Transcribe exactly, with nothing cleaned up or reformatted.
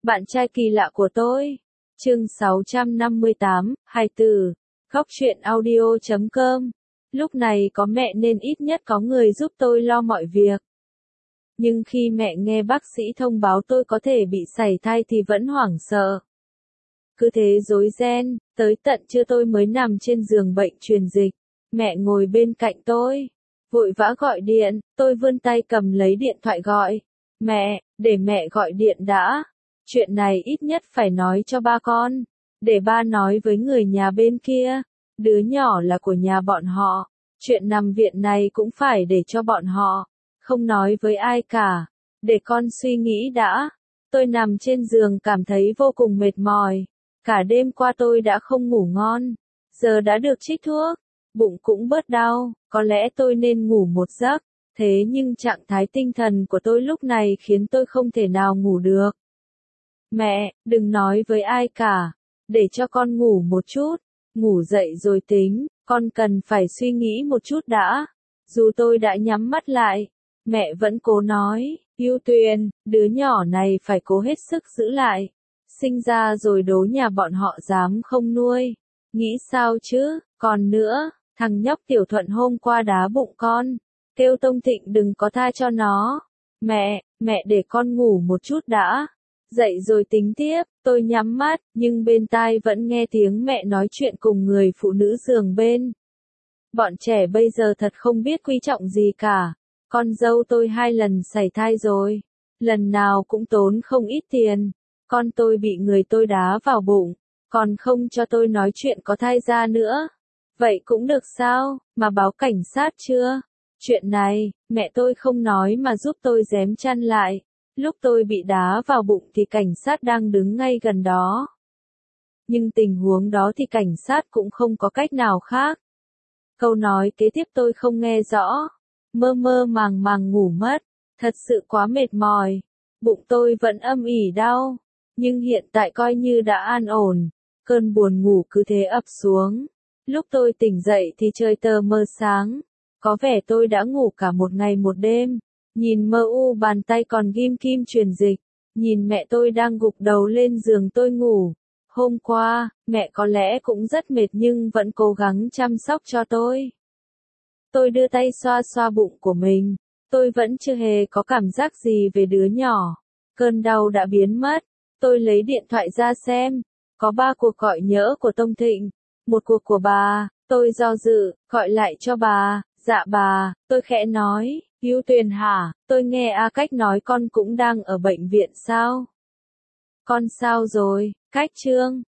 Bạn trai kỳ lạ của tôi. Chương sáu trăm năm mươi tám, hai từ. Góc truyện audio chấm com. Lúc này có mẹ nên ít nhất có người giúp tôi lo mọi việc. Nhưng khi mẹ nghe bác sĩ thông báo tôi có thể bị sảy thai thì vẫn hoảng sợ. Cứ thế rối ren, tới tận trưa tôi mới nằm trên giường bệnh truyền dịch. Mẹ ngồi bên cạnh tôi, vội vã gọi điện, tôi vươn tay cầm lấy điện thoại gọi. Mẹ, để mẹ gọi điện đã. Chuyện này ít nhất phải nói cho ba con. Để ba nói với người nhà bên kia. Đứa nhỏ là của nhà bọn họ. Chuyện nằm viện này cũng phải để cho bọn họ. Không nói với ai cả. Để con suy nghĩ đã. Tôi nằm trên giường cảm thấy vô cùng mệt mỏi. Cả đêm qua tôi đã không ngủ ngon. Giờ đã được trích thuốc. Bụng cũng bớt đau. Có lẽ tôi nên ngủ một giấc. Thế nhưng trạng thái tinh thần của tôi lúc này khiến tôi không thể nào ngủ được. Mẹ, đừng nói với ai cả. Để cho con ngủ một chút. Ngủ dậy rồi tính. Con cần phải suy nghĩ một chút đã. Dù tôi đã nhắm mắt lại. Mẹ vẫn cố nói. Yêu Tuyền, đứa nhỏ này phải cố hết sức giữ lại. Sinh ra rồi đố nhà bọn họ dám không nuôi. Nghĩ sao chứ, còn nữa, thằng nhóc Tiểu Thuận hôm qua đá bụng con. Kêu Tông Thịnh đừng có tha cho nó. Mẹ, mẹ để con ngủ một chút đã. Dậy rồi tính tiếp, tôi nhắm mắt, nhưng bên tai vẫn nghe tiếng mẹ nói chuyện cùng người phụ nữ giường bên. Bọn trẻ bây giờ thật không biết quý trọng gì cả. Con dâu tôi hai lần sảy thai rồi. Lần nào cũng tốn không ít tiền. Con tôi bị người tôi đá vào bụng. Còn không cho tôi nói chuyện có thai ra nữa. Vậy cũng được sao, mà báo cảnh sát chưa? Chuyện này, mẹ tôi không nói mà giúp tôi giém chăn lại. Lúc tôi bị đá vào bụng thì cảnh sát đang đứng ngay gần đó. Nhưng tình huống đó thì cảnh sát cũng không có cách nào khác. Câu nói kế tiếp tôi không nghe rõ. Mơ mơ màng màng ngủ mất. Thật sự quá mệt mỏi. Bụng tôi vẫn âm ỉ đau. Nhưng hiện tại coi như đã an ổn. Cơn buồn ngủ cứ thế ập xuống. Lúc tôi tỉnh dậy thì trời tờ mờ sáng. Có vẻ tôi đã ngủ cả một ngày một đêm. Nhìn mơ u bàn tay còn ghim kim truyền dịch. Nhìn mẹ tôi đang gục đầu lên giường tôi ngủ. Hôm qua, mẹ có lẽ cũng rất mệt nhưng vẫn cố gắng chăm sóc cho tôi. Tôi đưa tay xoa xoa bụng của mình. Tôi vẫn chưa hề có cảm giác gì về đứa nhỏ. Cơn đau đã biến mất. Tôi lấy điện thoại ra xem. Có ba cuộc gọi nhỡ của Tông Thịnh. Một cuộc của bà. Tôi do dự, gọi lại cho bà. Dạ bà, tôi khẽ nói. Yêu Tuyền hả, tôi nghe A Cách nói con cũng đang ở bệnh viện sao? Con sao rồi, Cách Trương?